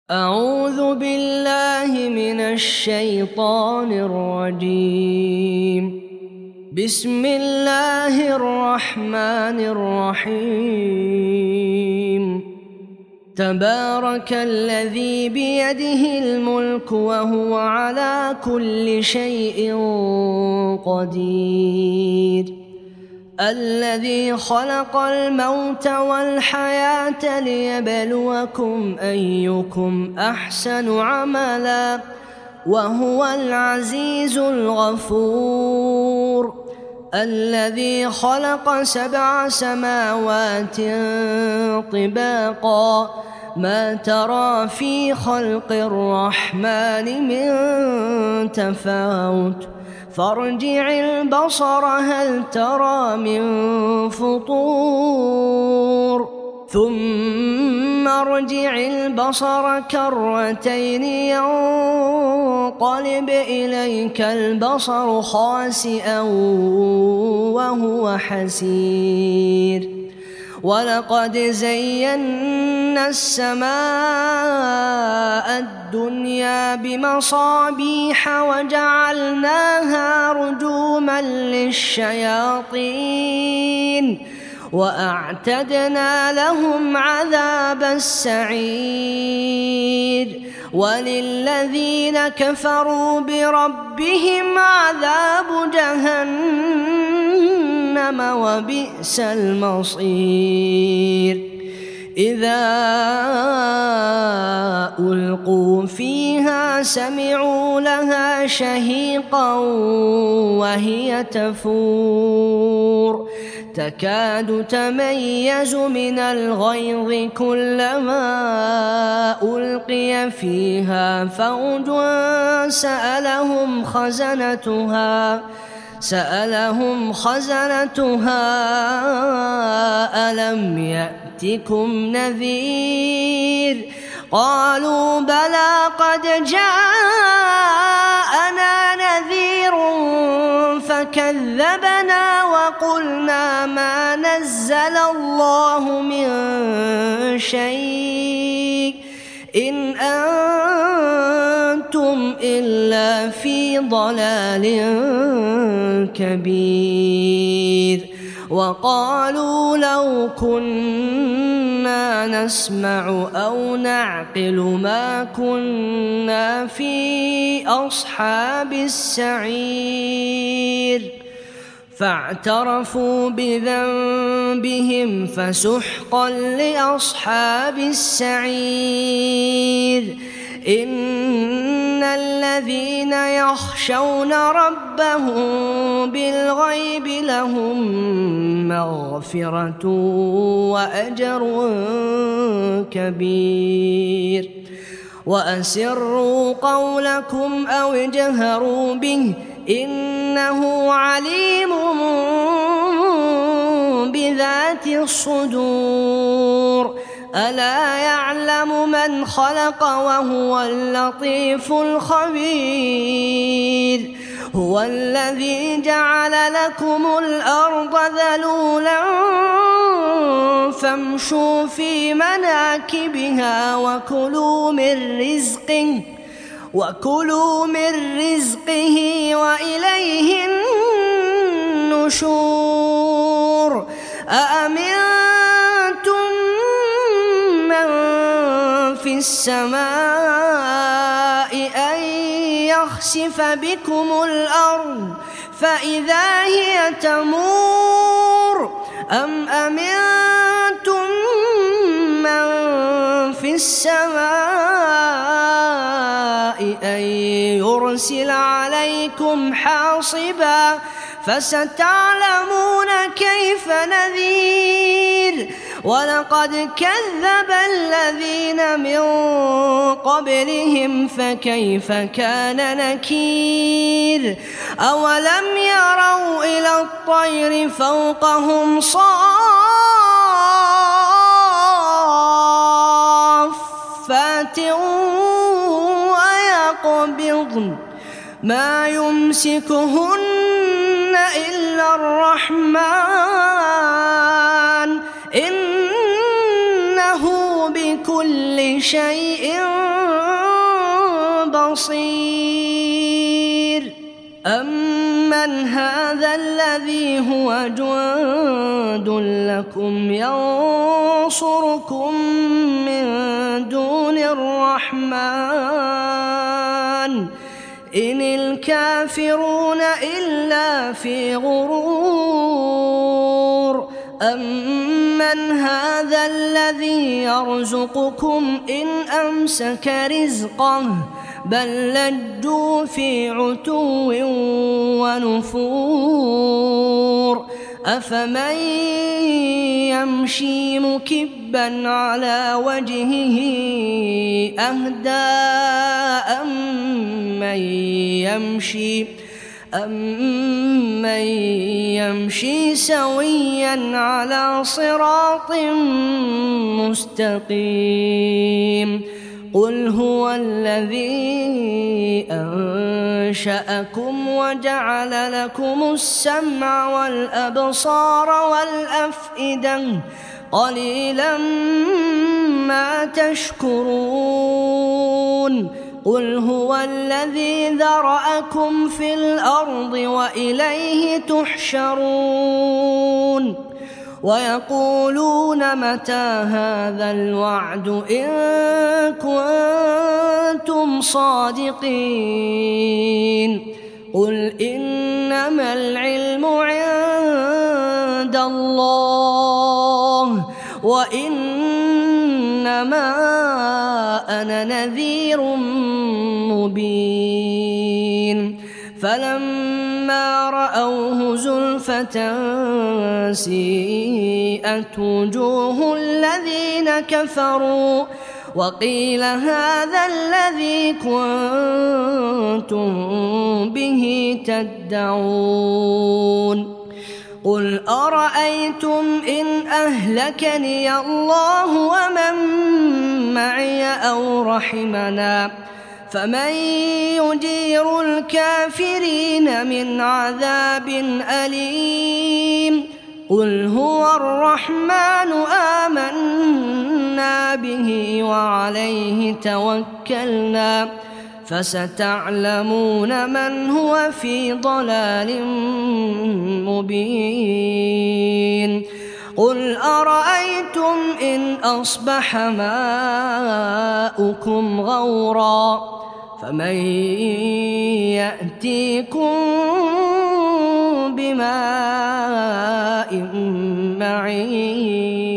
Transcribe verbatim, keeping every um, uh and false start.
أعوذ بالله من الشيطان الرجيم. بسم الله الرحمن الرحيم. تبارك الذي بيده الملك وهو على كل شيء قدير. الذي خلق الموت والحياة ليبلوكم أيكم أحسن عملا وهو العزيز الغفور. الذي خلق سبع سماوات طباقا ما ترى في خلق الرحمن من تفاوت فارجع البصر هل ترى من فطور ثم ارجع البصر كرتين ينقلب إليك البصر خاسئا وهو حسير. ولقد زينا السماء الدنيا بمصابيح وجعلناها رجوما للشياطين وأعتدنا لهم عذاب السعير. وللذين كفروا بربهم عذاب جهنم وبئس المصير. إذا ألقوا فيها سمعوا لها شهيقا وهي تفور تكاد تميز من الغيظ كلما ألقي فيها فوج سألهم خزنتها سألهم خزنتها ألم يأتكم نذير قالوا بلى قد جاءنا نذير فكذبنا وقلنا ما نزل الله من شيء إن أنتم إلا في ضلال كبير. وقالوا لو كنا نسمع أو نعقل ما كنا في أصحاب السعير فاعترفوا بذنبهم فسحقا لأصحاب السعير. إن الذين يخشون ربهم بالغيب لهم مغفرة وأجر كبير. وأسروا قولكم أو اجهروا به إنه عليم بذات الصدور. ألا يعلم من خلق وهو اللطيف الخبير. هو الذي جعل لكم الأرض ذلولا فامشوا في مناكبها وكلوا من رزقه وكلوا من رزقه وإليه النشور. أأمنتم من في السماء أن يخسف بكم الأرض فإذا هي تمور أم أمنتم من في السماء أن يرسل عليكم حاصبا فستعلمون كيف نذير. ولقد كذب الذين من قبلهم فكيف كان نكير. أولم يروا إلى الطير فوقهم صافات ويقبضن ما يمسكهن إلا الرحمن إنه بكل شيء بصير. أمن هذا الذي هو جند لكم ينصركم من دون الرحمن إن الكافرون إلا في غرور. أمن هذا الذي يرزقكم إن أمسك رزقه بل لجوا في عتو ونفور. أفمن يمشي مكبا على وجهه أهدى أمن يمشي أمن يمشي سويا على صراط مستقيم. قل هو الذي أنشأكم وجعل لكم السمع والأبصار والأفئدة قليلا ما تشكرون. قل هو الذي ذرأكم في الأرض وإليه تحشرون. ويقولون متى هذا الوعد إن كنتم صادقين. قل إنما العلم عند الله وإنما أنا نذير مبين. فلما رأوه زلفة سيئت وجوه الذين كفروا وقيل هذا الذي كنتم به تدعون. قل أرأيتم إن أهلكني الله ومن معي أو رحمنا فمن يجير الكافرين من عذاب أليم. قل هو الرحمن آمنا به وعليه توكلنا فستعلمون من هو في ضلال مبين. قل أرأيتم إن أصبح ماؤكم غورا فمن يأتيكم بماء معين.